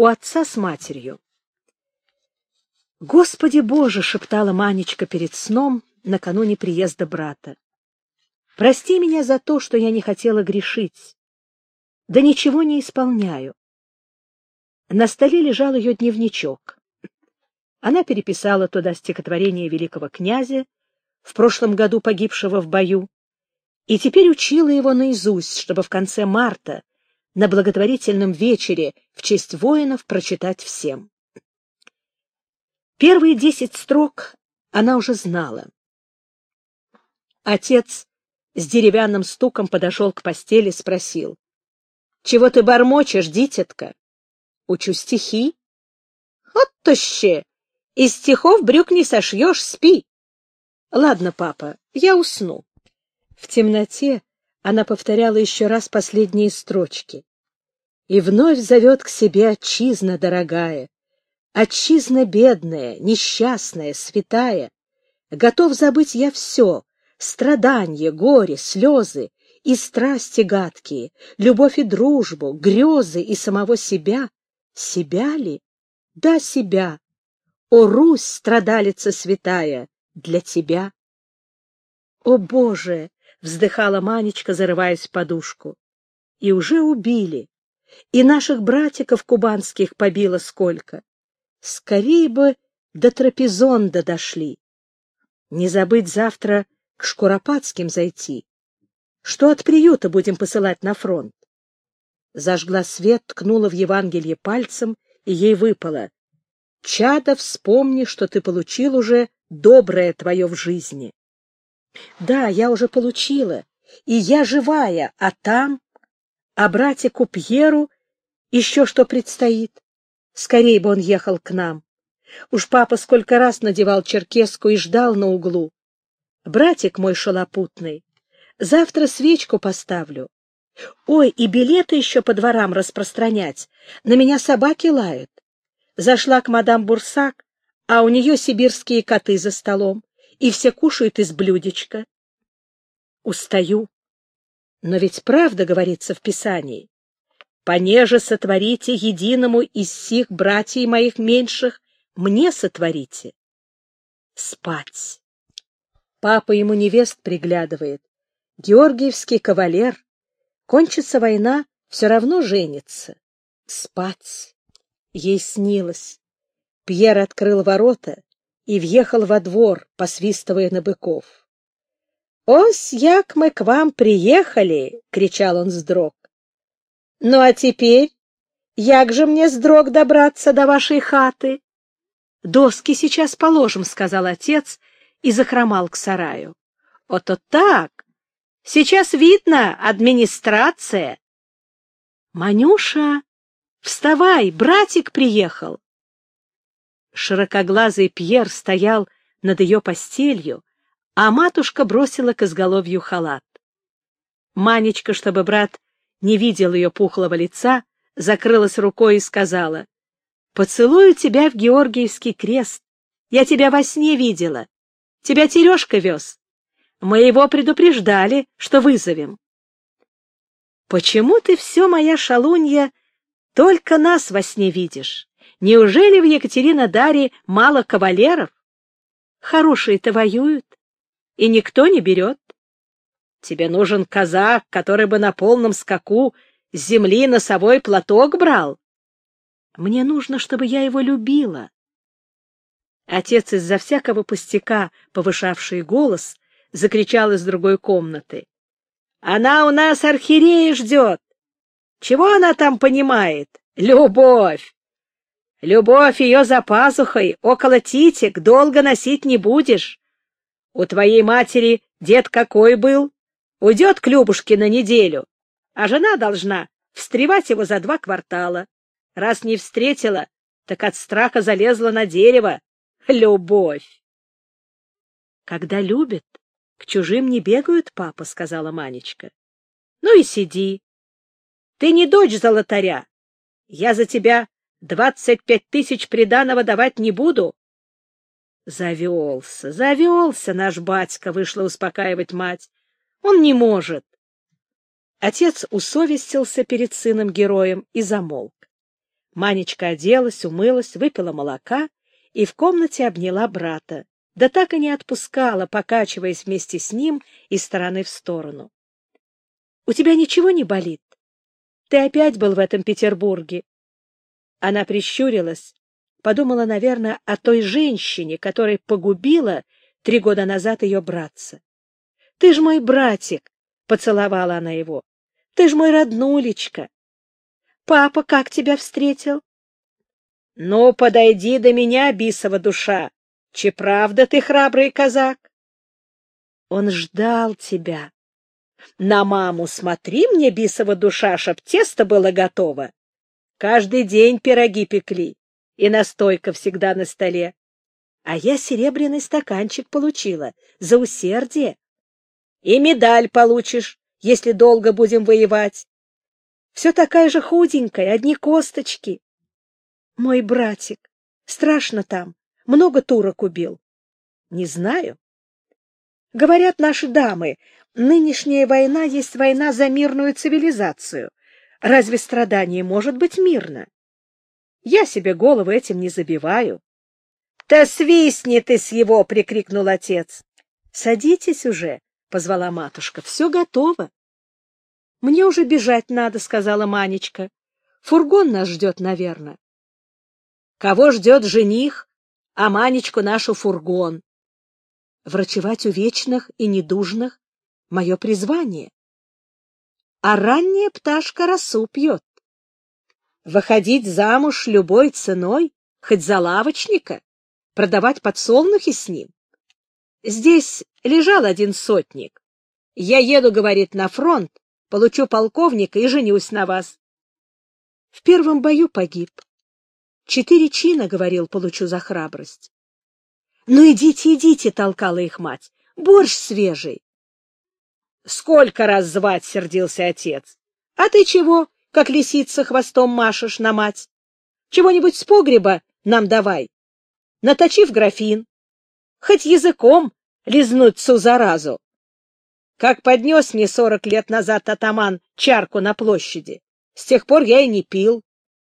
у отца с матерью. «Господи Боже!» — шептала Манечка перед сном накануне приезда брата. «Прости меня за то, что я не хотела грешить. Да ничего не исполняю». На столе лежал ее дневничок. Она переписала туда стихотворение великого князя, в прошлом году погибшего в бою, и теперь учила его наизусть, чтобы в конце марта на благотворительном вечере в честь воинов прочитать всем. Первые 10 строк она уже знала. Отец с деревянным стуком подошел к постели, спросил: «Чего ты бормочешь, дитятка?» «Учу стихи». «Вот тоще! Из стихов брюк не сошьешь, спи». «Ладно, папа, я усну». В темноте она повторяла еще раз последние строчки. «И вновь зовет к себе отчизна дорогая, отчизна бедная, несчастная, святая. Готов забыть я все, страдания, горе, слезы и страсти гадкие, любовь и дружбу, грезы и самого себя. Себя ли? Да, себя. О, Русь, страдалица святая, для тебя». «О, Боже!» — вздыхала Манечка, зарываясь в подушку. «И уже убили. И наших братиков кубанских побило сколько. Скорей бы до Трапезонда дошли. Не забыть завтра к Шкуропадским зайти. Что от приюта будем посылать на фронт?» Зажгла свет, ткнула в Евангелие пальцем, и ей выпало: «Чадо, вспомни, что ты получил уже доброе твое в жизни». Да, я уже получила, и я живая, а там, а братику Пьеру еще что предстоит. Скорей бы он ехал к нам. Уж папа сколько раз надевал черкеску и ждал на углу. Братик мой шалопутный, завтра свечку поставлю. Ой, и билеты еще по дворам распространять. На меня собаки лают. Зашла к мадам Бурсак, а у нее сибирские коты за столом, и все кушают из блюдечка. Устаю. Но ведь правда говорится в Писании: «Понеже сотворите единому из сих братьев моих меньших, мне сотворите». Спать. Папа ему невест приглядывает. Георгиевский кавалер. Кончится война, все равно женится. Спать. Ей снилось. Пьер открыл ворота и въехал во двор, посвистывая на быков. «Ось, як мы к вам приехали!» — кричал он сдрог. «Ну, а теперь, як же мне сдрог добраться до вашей хаты?» «Доски сейчас положим», — сказал отец и захромал к сараю. «Ото так! Сейчас видно, администрация!» «Манюша, вставай, братик приехал!» Широкоглазый Пьер стоял над ее постелью, а матушка бросила к изголовью халат. Манечка, чтобы брат не видел ее пухлого лица, закрылась рукой и сказала: «Поцелую тебя в Георгиевский крест. Я тебя во сне видела. Тебя Терешка вез. Мы его предупреждали, что вызовем». «Почему ты все, моя шалунья, только нас во сне видишь? Неужели в Екатеринодаре мало кавалеров? Хорошие-то воюют, и никто не берет. Тебе нужен казак, который бы на полном скаку с земли носовой платок брал. Мне нужно, чтобы я его любила». Отец, из-за всякого пустяка повышавший голос, закричал из другой комнаты: «Она у нас архиерея ждет! Чего она там понимает? Любовь! Любовь ее за пазухой, около титик, долго носить не будешь. У твоей матери дед какой был? Уйдет к Любушке на неделю, а жена должна встревать его за 2 квартала. Раз не встретила, так от страха залезла на дерево. Любовь!» «Когда любят, к чужим не бегают, папа», — сказала Манечка. «Ну и сиди. Ты не дочь золотаря. Я за тебя 25 000 приданого давать не буду». Завелся наш батька», — вышла успокаивать мать. «Он не может». Отец усовестился перед сыном-героем и замолк. Манечка оделась, умылась, выпила молока и в комнате обняла брата, да так и не отпускала, покачиваясь вместе с ним из стороны в сторону. — У тебя ничего не болит? Ты опять был в этом Петербурге? Она прищурилась, подумала, наверное, о той женщине, которая погубила 3 года назад ее братца. — Ты ж мой братик! — поцеловала она его. — Ты ж мой роднулечка! Папа как тебя встретил? — Ну, подойди до меня, бисова душа! Че правда ты храбрый казак? — Он ждал тебя. На маму смотри мне, бисова душа, чтоб тесто было готово. Каждый день пироги пекли, и настойка всегда на столе. А я серебряный стаканчик получила за усердие. И медаль получишь, если долго будем воевать. Все такая же худенькая, одни косточки. Мой братик, страшно там, много турок убил. Не знаю. Говорят наши дамы, нынешняя война есть война за мирную цивилизацию. Разве страдание может быть мирно? Я себе голову этим не забиваю. — Да свистни ты с его! — прикрикнул отец. — Садитесь уже, — позвала матушка. — Все готово. — Мне уже бежать надо, — сказала Манечка. — Фургон нас ждет, наверное. — Кого ждет жених, а Манечку нашу фургон? Врачевать увечных и недужных — мое призвание. А ранняя пташка росу пьет. Выходить замуж любой ценой, хоть за лавочника, продавать подсолнухи с ним. Здесь лежал один сотник. Я еду, говорит, на фронт, получу полковника и женюсь на вас. В первом бою погиб. 4 чина, говорил, получу за храбрость. — Ну, идите, идите, — толкала их мать. — Борщ свежий. — Сколько раз звать, — сердился отец. — А ты чего, как лисица, хвостом машешь на мать? Чего-нибудь с погреба нам давай. Наточи в графин. Хоть языком лизнуть всю заразу. Как поднес мне 40 лет назад атаман чарку на площади, с тех пор я и не пил.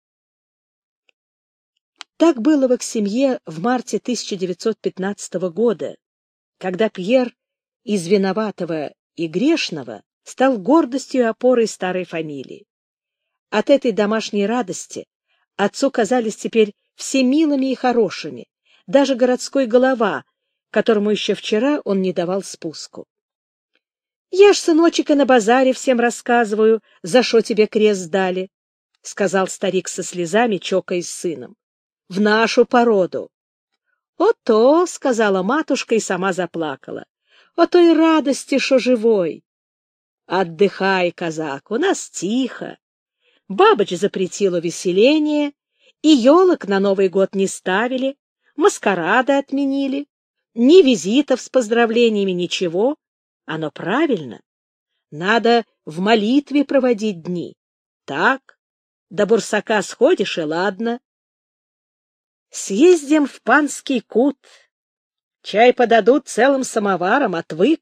Так было в их семье в марте 1915 года, когда Пьер из виноватого и грешного стал гордостью и опорой старой фамилии. От этой домашней радости отцу казались теперь все милыми и хорошими, даже городской голова, которому еще вчера он не давал спуску. — Я ж, сыночек, и на базаре всем рассказываю, за что тебе крест дали, — сказал старик со слезами, чокаясь с сыном. — В нашу породу. — О-то, — сказала матушка и сама заплакала. — О той радости, шо живой. — Отдыхай, казак, у нас тихо. Бабыч запретила веселение, и елок на Новый год не ставили, маскарады отменили, ни визитов с поздравлениями, ничего. Оно правильно. Надо в молитве проводить дни. Так, до Бурсака сходишь, и ладно. Съездим в панский кут. Чай подадут целым самоваром, отвык.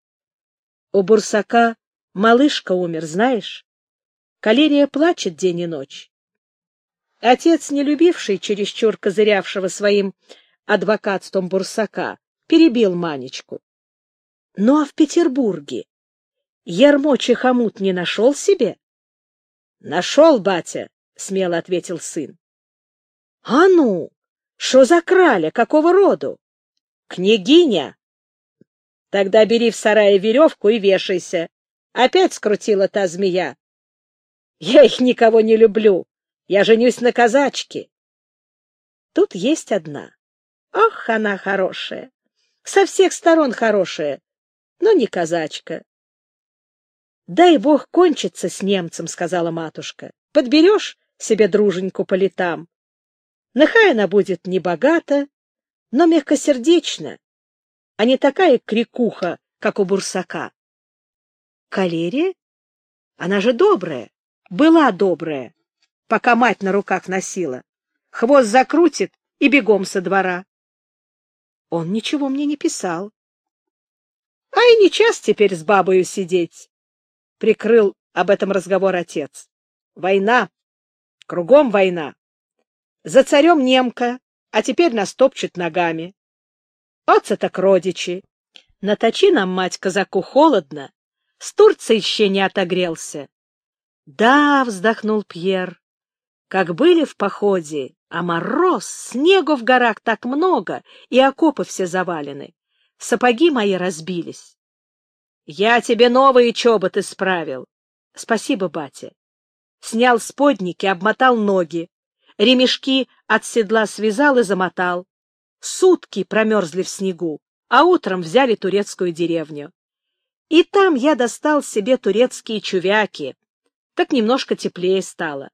У Бурсака малышка умер, знаешь? Калерия плачет день и ночь. Отец, не любивший чересчур козырявшего своим адвокатством Бурсака, перебил Манечку. — Ну а в Петербурге ярмочий хомут не нашел себе? — Нашел, батя, — смело ответил сын. — А ну, что за краля, какого роду? — Княгиня. — Тогда бери в сарае веревку и вешайся. Опять скрутила та змея. — Я их никого не люблю. Я женюсь на казачке. Тут есть одна. Ох, она хорошая. Со всех сторон хорошая, но не казачка. — Дай бог кончится с немцем, — сказала матушка. — Подберешь себе друженьку по летам. Нехай она будет не богата, но мягкосердечна, а не такая крикуха, как у Бурсака. Калерия? Она же добрая, была добрая, пока мать на руках носила. Хвост закрутит и бегом со двора. Он ничего мне не писал. А и не час теперь с бабою сидеть, — прикрыл об этом разговор отец. Война, кругом война. За царем немка, а теперь нас топчет ногами. Отца так родичи. Наточи нам, мать, казаку холодно. С Турции еще не отогрелся. Да, вздохнул Пьер, как были в походе, а мороз, снегу в горах так много, и окопы все завалены. Сапоги мои разбились. Я тебе новые чоботы справил. Спасибо, батя. Снял сподники, обмотал ноги. Ремешки от седла связал и замотал. Сутки промерзли в снегу, а утром взяли турецкую деревню. И там я достал себе турецкие чувяки. Так немножко теплее стало.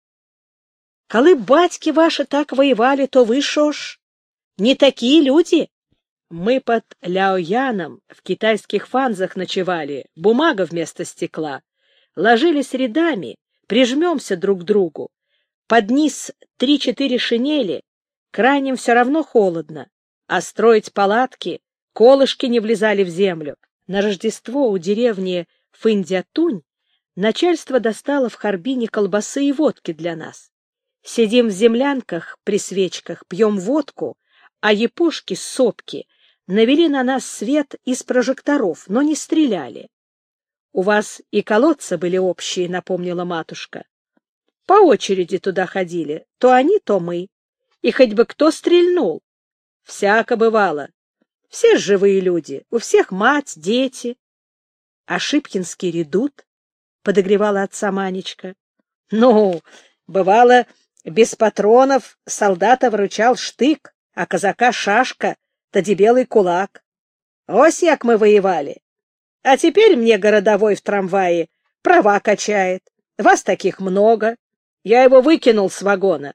Коли батьки ваши так воевали, то вы шо ж? Не такие люди? Мы под Ляояном в китайских фанзах ночевали, бумага вместо стекла. Ложились рядами, прижмемся друг к другу. Под низ 3-4 шинели, крайним все равно холодно. А строить палатки, колышки не влезали в землю. На Рождество у деревни Фындятунь начальство достало в Харбине колбасы и водки для нас. Сидим в землянках при свечках, пьем водку, а япошки с сопки навели на нас свет из прожекторов, но не стреляли. — У вас и колодцы были общие, — напомнила матушка. — По очереди туда ходили, то они, то мы. И хоть бы кто стрельнул. Всяко бывало. Все живые люди, у всех мать, дети. — А Шипкинский редут? — подогревала отца Манечка. — Ну, бывало, без патронов солдата выручал штык, а казака шашка, да дебелый кулак. Ось як мы воевали. А теперь мне городовой в трамвае права качает. Вас таких много. Я его выкинул с вагона.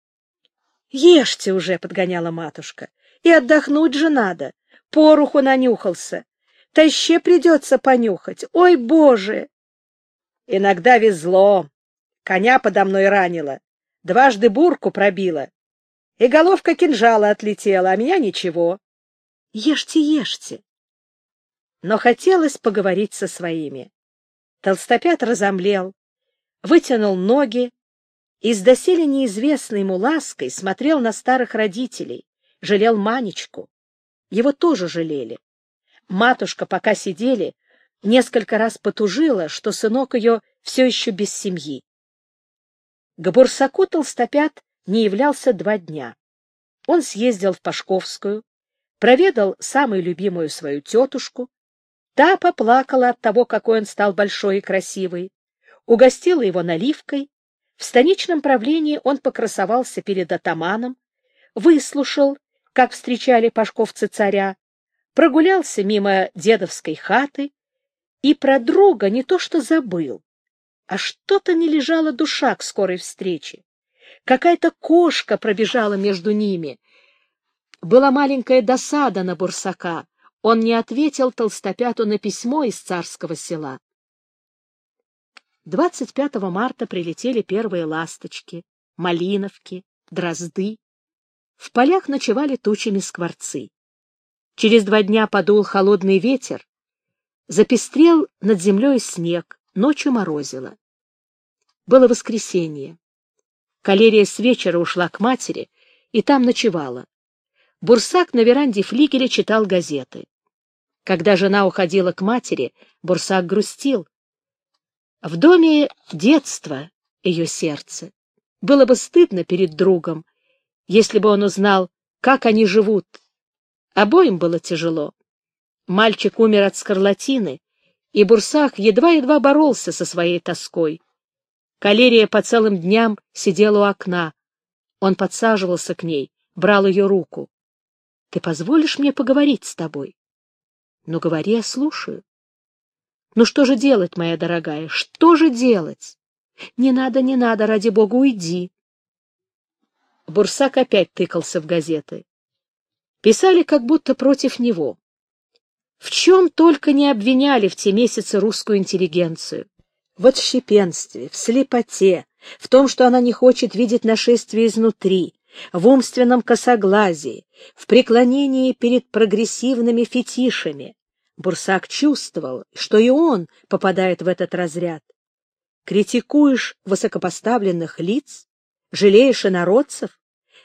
— Ешьте уже, — подгоняла матушка, — и отдохнуть же надо. Пороху нанюхался. Таще придется понюхать. Ой, Боже! Иногда везло. Коня подо мной ранило. Дважды бурку пробила. И головка кинжала отлетела, а меня ничего. Ешьте, ешьте. Но хотелось поговорить со своими. Толстопят разомлел, вытянул ноги и с доселе неизвестной ему лаской смотрел на старых родителей, жалел Манечку. Его тоже жалели. Матушка, пока сидели, несколько раз потужила, что сынок ее все еще без семьи. К Бурсаку Толстопят не являлся 2 дня. Он съездил в Пашковскую, проведал самую любимую свою тетушку. Та поплакала от того, какой он стал большой и красивый, угостила его наливкой. В станичном правлении он покрасовался перед атаманом, выслушал, как встречали пашковцы царя, прогулялся мимо дедовской хаты и про друга не то что забыл, а что-то не лежала душа к скорой встрече. Какая-то кошка пробежала между ними. Была маленькая досада на Бурсака. Он не ответил Толстопяту на письмо из царского села. 25 марта прилетели первые ласточки, малиновки, дрозды. В полях ночевали тучами скворцы. Через 2 дня подул холодный ветер, запестрел над землей снег, ночью морозило. Было воскресенье. Калерия с вечера ушла к матери и там ночевала. Бурсак на веранде флигеля читал газеты. Когда жена уходила к матери, Бурсак грустил. В доме детство ее сердце. Было бы стыдно перед другом, если бы он узнал, как они живут. Обоим было тяжело. Мальчик умер от скарлатины, и Бурсак едва-едва боролся со своей тоской. Калерия по целым дням сидела у окна. Он подсаживался к ней, брал ее руку. — Ты позволишь мне поговорить с тобой? — Ну, говори, я слушаю. — Ну, что же делать, моя дорогая, что же делать? — Не надо, не надо, ради бога, уйди. Бурсак опять тыкался в газеты. Писали как будто против него. В чем только не обвиняли в те месяцы русскую интеллигенцию. В отщепенстве, в слепоте, в том, что она не хочет видеть нашествие изнутри, в умственном косоглазии, в преклонении перед прогрессивными фетишами. Бурсак чувствовал, что и он попадает в этот разряд. Критикуешь высокопоставленных лиц, жалеешь инородцев,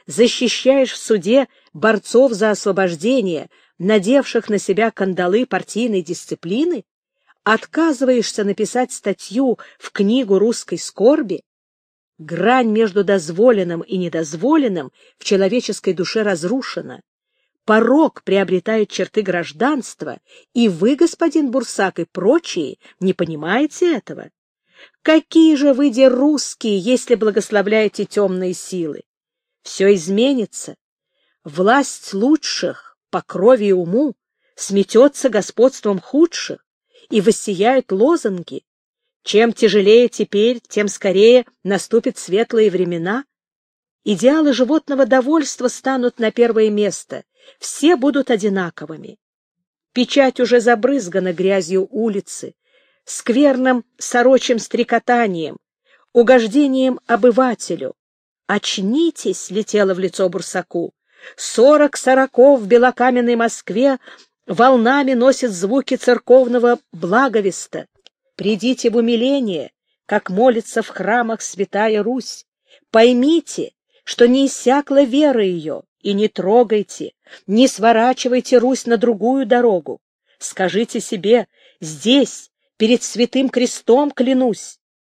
защищаешь в суде борцов за освобождение, надевших на себя кандалы партийной дисциплины, отказываешься написать статью в книгу русской скорби, грань между дозволенным и недозволенным в человеческой душе разрушена. Порок приобретает черты гражданства, и вы, господин Бурсак, и прочие, не понимаете этого. Какие же вы, де русские, если благословляете темные силы? Все изменится. Власть лучших по крови и уму сметется господством худших, и воссияют лозунги. Чем тяжелее теперь, тем скорее наступят светлые времена. Идеалы животного довольства станут на первое место, все будут одинаковыми. Печать уже забрызгана грязью улицы, скверным сорочьим стрекотанием, угождением обывателю. «Очнитесь!» — летело в лицо Бурсаку. 40 сороков в белокаменной Москве волнами носят звуки церковного благовеста. Придите в умиление, как молится в храмах святая Русь. Поймите, что не иссякла вера ее, и не трогайте, не сворачивайте Русь на другую дорогу. Скажите себе: здесь, перед святым крестом клянусь.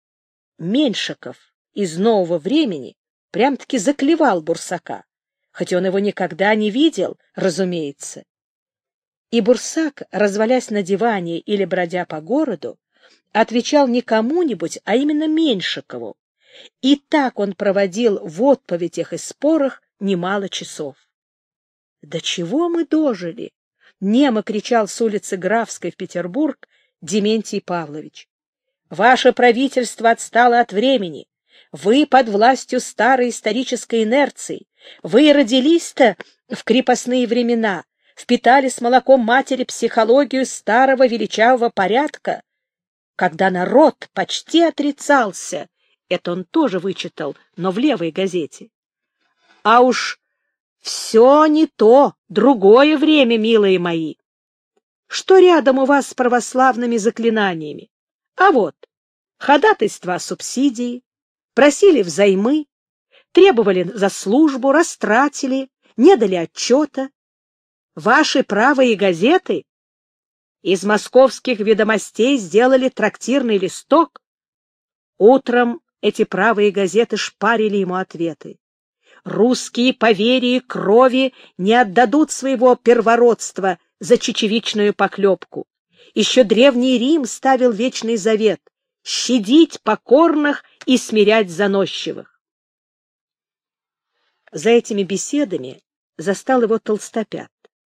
Меньшиков из нового времени прям-таки заклевал Бурсака, хоть он его никогда не видел, разумеется. И Бурсак, развалясь на диване или бродя по городу, отвечал не кому-нибудь, а именно Меньшикову. И так он проводил в отповедях и спорах немало часов. «До чего мы дожили?» — немо кричал с улицы Графской в Петербург Дементий Павлович. «Ваше правительство отстало от времени. Вы под властью старой исторической инерции. Вы родились-то в крепостные времена, впитали с молоком матери психологию старого величавого порядка, когда народ почти отрицался». Это он тоже вычитал, но в левой газете. А уж все не то, другое время, милые мои. Что рядом у вас с православными заклинаниями? А вот, ходатайство о субсидии, просили взаймы, требовали за службу, растратили, не дали отчета. Ваши правые газеты из московских ведомостей сделали трактирный листок. Утром эти правые газеты шпарили ему ответы. Русские по вере и крови не отдадут своего первородства за чечевичную поклепку. Еще древний Рим ставил вечный завет — щадить покорных и смирять заносчивых. За этими беседами застал его Толстопят.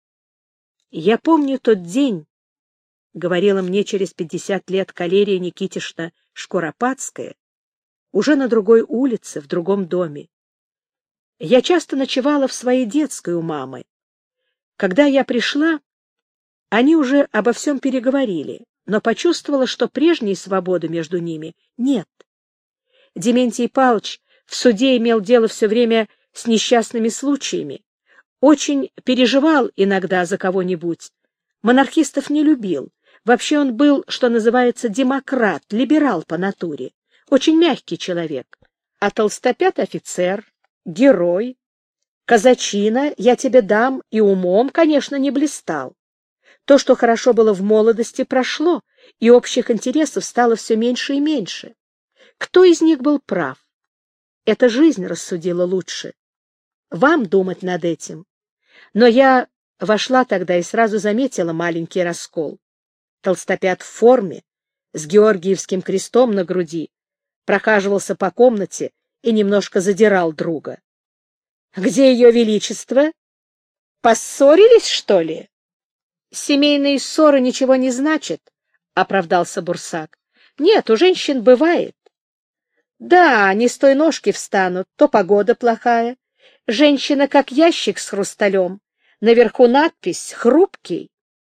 «Я помню тот день», — говорила мне через 50 лет Калерия Никитишна Шкуропадская, уже на другой улице, в другом доме. Я часто ночевала в своей детской у мамы. Когда я пришла, они уже обо всем переговорили, но почувствовала, что прежней свободы между ними нет. Дементий Павлович в суде имел дело все время с несчастными случаями, очень переживал иногда за кого-нибудь, монархистов не любил. Вообще он был, что называется, демократ, либерал по натуре, очень мягкий человек. А Толстопят офицер, герой, казачина, я тебе дам, и умом, конечно, не блистал. То, что хорошо было в молодости, прошло, и общих интересов стало все меньше и меньше. Кто из них был прав? Эта жизнь рассудила лучше. Вам думать над этим. Но я вошла тогда и сразу заметила маленький раскол. Толстопят в форме, с Георгиевским крестом на груди, прохаживался по комнате и немножко задирал друга. — Где ее величество? Поссорились, что ли? — Семейные ссоры ничего не значат, — оправдался Бурсак. — Нет, у женщин бывает. — Да, они с той ножки встанут, то погода плохая. Женщина как ящик с хрусталем. Наверху надпись «Хрупкий».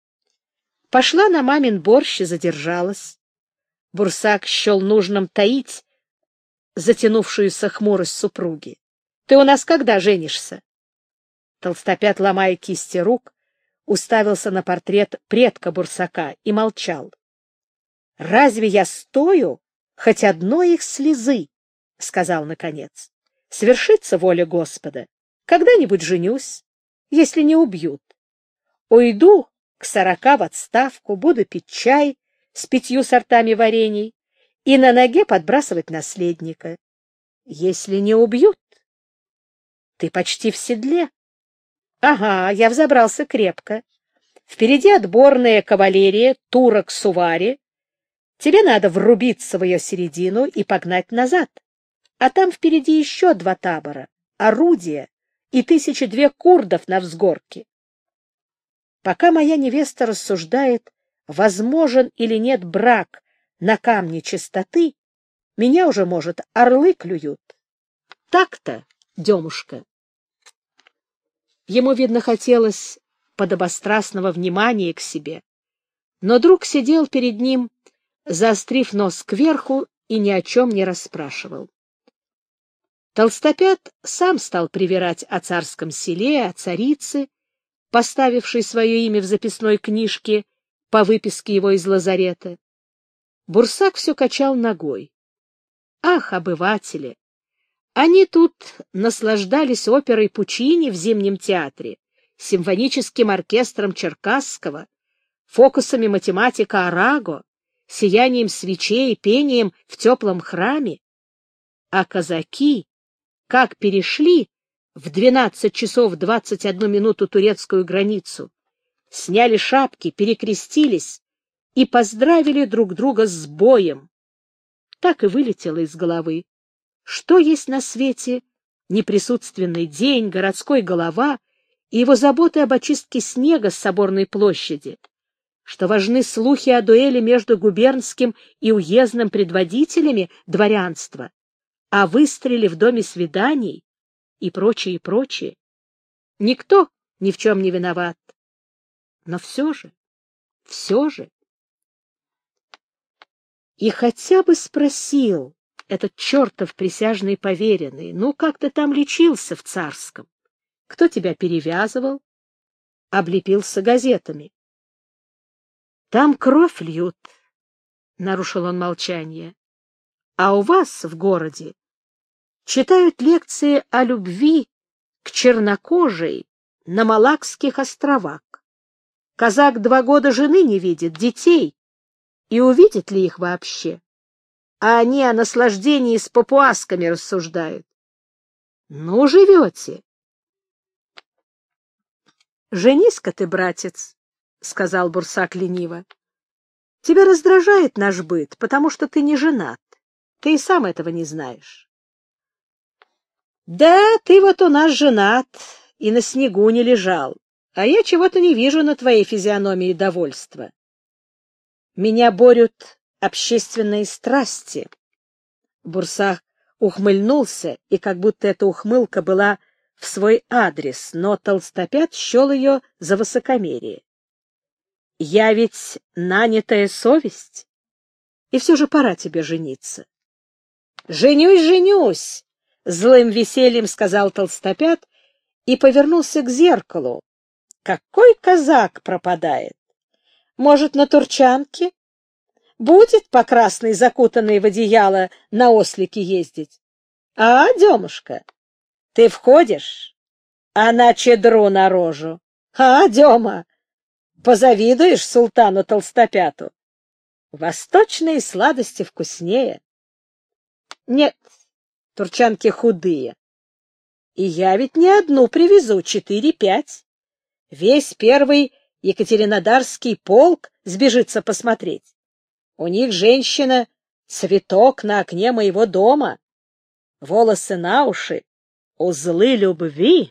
Пошла на мамин борщ и задержалась. Бурсак счел нужным таить затянувшуюся хмурость супруги. — Ты у нас когда женишься? Толстопят, ломая кисти рук, уставился на портрет предка Бурсака и молчал. — Разве я стою хоть одной их слезы? — сказал наконец. — Свершится воля Господа. Когда-нибудь женюсь, если не убьют. Уйду к 40 в отставку, буду пить чай с 5 сортами варений и на ноге подбрасывать наследника. Если не убьют, ты почти в седле. Ага, я взобрался крепко. Впереди отборная кавалерия, турок-сувари. Тебе надо врубиться в ее середину и погнать назад. А там впереди еще 2 табора, орудия и 1002 курдов на взгорке. Пока моя невеста рассуждает, возможен или нет брак на камне чистоты, меня уже, может, орлы клюют. Так-то, Демушка. Ему, видно, хотелось подобострастного внимания к себе, но друг сидел перед ним, заострив нос кверху, и ни о чем не расспрашивал. Толстопят сам стал привирать о царском селе, о царице, поставившей свое имя в записной книжке по выписке его из лазарета. Бурсак все качал ногой. Ах, обыватели! Они тут наслаждались оперой Пучини в Зимнем театре, симфоническим оркестром Черкасского, фокусами математика Араго, сиянием свечей, пением в теплом храме. А казаки, как перешли в 12 часов 21 минуту турецкую границу, сняли шапки, перекрестились и поздравили друг друга с боем. Так и вылетело из головы. Что есть на свете неприсутственный день, городской голова и его заботы об очистке снега с Соборной площади, что важны слухи о дуэли между губернским и уездным предводителями дворянства, о выстреле в доме свиданий и прочее, и прочее. Никто ни в чем не виноват. Но все же. И хотя бы спросил этот чертов присяжный поверенный, ну, как ты там лечился в Царском? Кто тебя перевязывал? Облепился газетами. Там кровь льют, — нарушил он молчание, — а у вас в городе читают лекции о любви к чернокожей на Малакских островах. Казак 2 года жены не видит, детей, и увидит ли их вообще? А они о наслаждении с папуасками рассуждают. Ну, живете. Женись-ка ты, братец, — сказал Бурсак лениво. Тебя раздражает наш быт, потому что ты не женат. Ты и сам этого не знаешь. Да, ты вот у нас женат и на снегу не лежал, а я чего-то не вижу на твоей физиономии довольства. Меня борют общественные страсти. Бурсак ухмыльнулся, и как будто эта ухмылка была в свой адрес, но Толстопят счел ее за высокомерие. Я ведь нанятая совесть, и все же пора тебе жениться. Женюсь, женюсь, злым весельем сказал Толстопят и повернулся к зеркалу. Какой казак пропадает? Может, на турчанке? Будет по красной, закутанной в одеяло, на ослике ездить? А, Демушка, ты входишь, а на чедру на рожу. А, Дема, позавидуешь султану Толстопяту? Восточные сладости вкуснее. Нет, турчанки худые. И я ведь не одну привезу, 4-5. Весь первый Екатеринодарский полк сбежится посмотреть. У них женщина — цветок на окне моего дома, волосы на уши, узлы любви.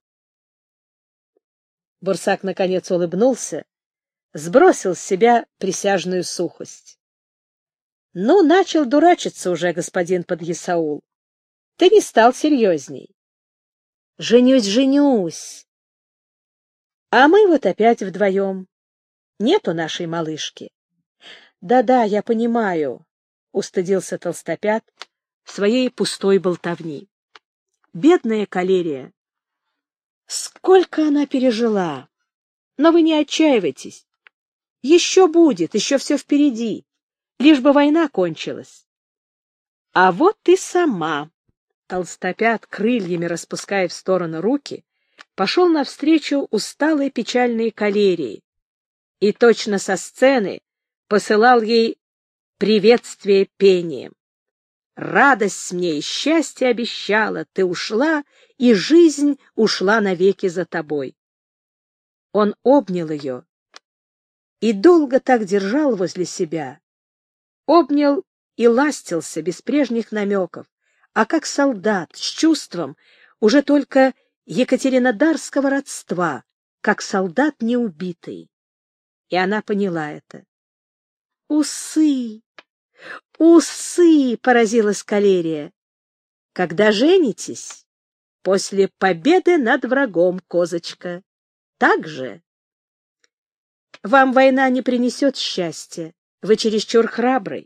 Бурсак наконец улыбнулся, сбросил с себя присяжную сухость. — Ну, начал дурачиться уже, господин подъясаул. Ты не стал серьезней. — Женюсь, женюсь. А мы вот опять вдвоем. Нету нашей малышки. Да-да, я понимаю, — устыдился Толстопят своей пустой болтовни. Бедная калерия. Сколько она пережила! Но вы не отчаивайтесь. Еще будет, еще все впереди. Лишь бы война кончилась. А вот ты сама. Толстопят, крыльями распуская в сторону руки, пошел навстречу усталой печальной калерии и точно со сцены посылал ей приветствие пением. Радость мне и счастье обещала, ты ушла, и жизнь ушла навеки за тобой. Он обнял ее и долго так держал возле себя. Обнял и ластился без прежних намеков, а как солдат, с чувством уже только екатеринодарского родства, как солдат неубитый. И она поняла это. «Усы! Усы!» — поразилась калерия. «Когда женитесь? После победы над врагом, козочка. Так же?» «Вам война не принесет счастья. Вы чересчур храбрый».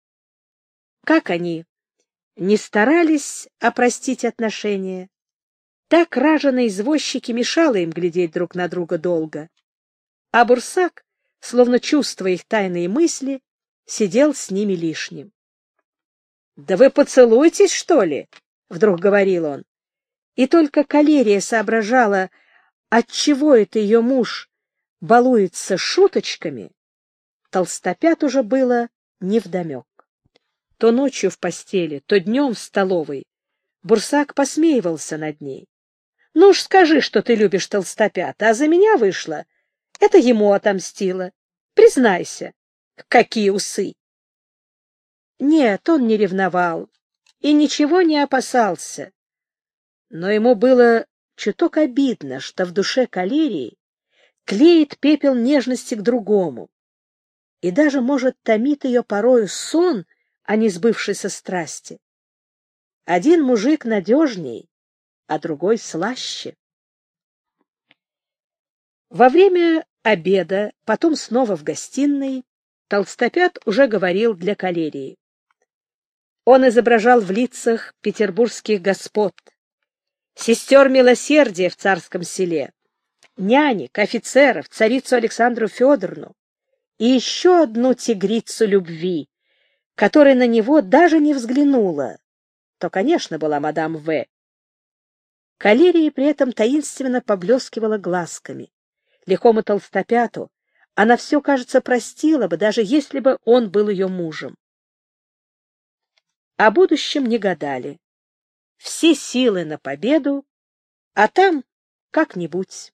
Как они не старались опростить отношения, так раженые извозчики мешало им глядеть друг на друга долго. А Бурсак, словно чувствуя их тайные мысли, сидел с ними лишним. — Да вы поцелуйтесь, что ли? — вдруг говорил он. И только калерия соображала, отчего это ее муж балуется шуточками, Толстопят уже было невдомек. То ночью в постели, то днем в столовой Бурсак посмеивался над ней. — Ну уж скажи, что ты любишь Толстопята, а за меня вышла. Это ему отомстило. Признайся, какие усы! Нет, он не ревновал и ничего не опасался. Но ему было чуток обидно, что в душе калерии клеит пепел нежности к другому, и даже, может, томит ее порою сон о несбывшейся страсти. Один мужик надежней, а другой слаще. Во время обеда, потом снова в гостиной, Толстопят уже говорил для калерии. Он изображал в лицах петербургских господ, сестер милосердия в царском селе, нянек, офицеров, царицу Александру Федоровну и еще одну тигрицу любви, которая на него даже не взглянула, то, конечно, была мадам В. Калерия при этом таинственно поблескивала глазками. Лихому Толстопяту она все, кажется, простила бы, даже если бы он был ее мужем. О будущем не гадали. Все силы на победу, а там как-нибудь.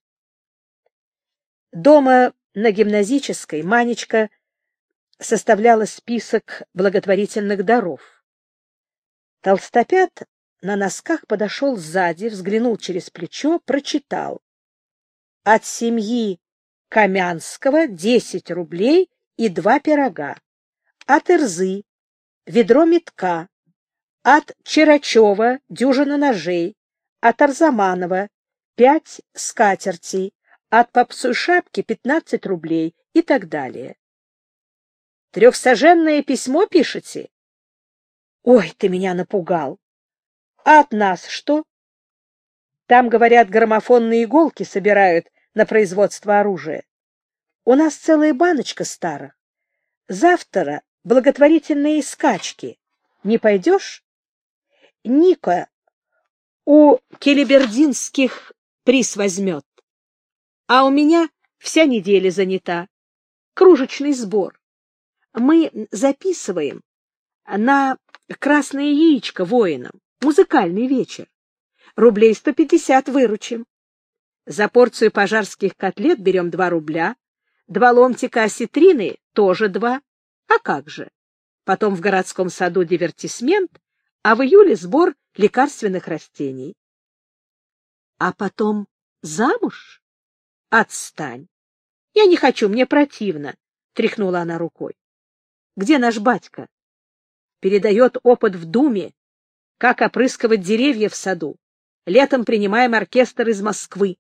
Дома на Гимназической Манечка составляла список благотворительных даров. Толстопят на носках подошел сзади, взглянул через плечо, прочитал: от семьи Камянского 10 рублей и 2 пирога, от Ирзы ведро метка, от Черачева дюжина ножей, от Арзаманова 5 скатертей, от Попсуй шапки 15 рублей и так далее. Трехсоженное письмо пишете? Ой, ты меня напугал. А от нас что? Там, говорят, граммофонные иголки собирают на производство оружия. У нас целая баночка старых. Завтра благотворительные скачки. Не пойдешь? Ника у келебердинских приз возьмет. А у меня вся неделя занята. Кружечный сбор. Мы записываем на красное яичко воинам. Музыкальный вечер. Рублей 150 выручим. За порцию пожарских котлет берем 2 рубля. 2 ломтика осетрины тоже 2. А как же? Потом в городском саду дивертисмент, а в июле сбор лекарственных растений. А потом замуж? Отстань. Я не хочу, мне противно, тряхнула она рукой. Где наш батька? Передает опыт в Думе, как опрыскивать деревья в саду. Летом принимаем оркестр из Москвы.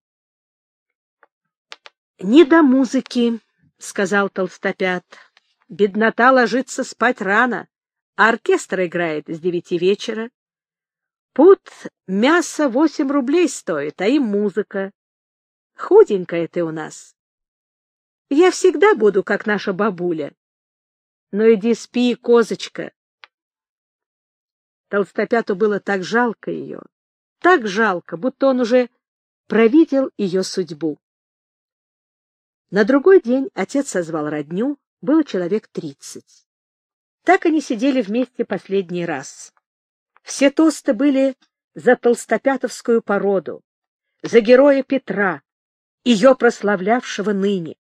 — Не до музыки, — сказал Толстопят. — Беднота ложится спать рано, а оркестр играет с 9 вечера. Пуд мясо 8 рублей стоит, а им музыка. Худенькая ты у нас. Я всегда буду, как наша бабуля. Но иди спи, козочка. Толстопяту было так жалко ее, так жалко, будто он уже провидел ее судьбу. На другой день отец созвал родню, было человек 30. Так они сидели вместе последний раз. Все тосты были за толстопятовскую породу, за героя Петра, ее прославлявшего ныне.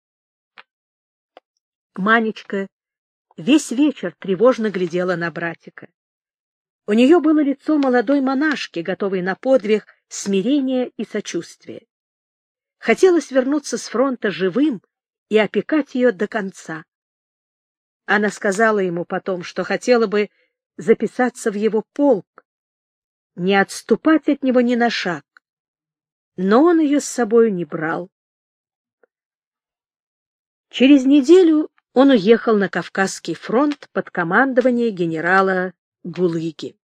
Манечка весь вечер тревожно глядела на братика. У нее было лицо молодой монашки, готовой на подвиг смирения и сочувствия. Хотелось вернуться с фронта живым и опекать ее до конца. Она сказала ему потом, что хотела бы записаться в его полк, не отступать от него ни на шаг, но он ее с собою не брал. Через неделю он уехал на Кавказский фронт под командование генерала Гулыги.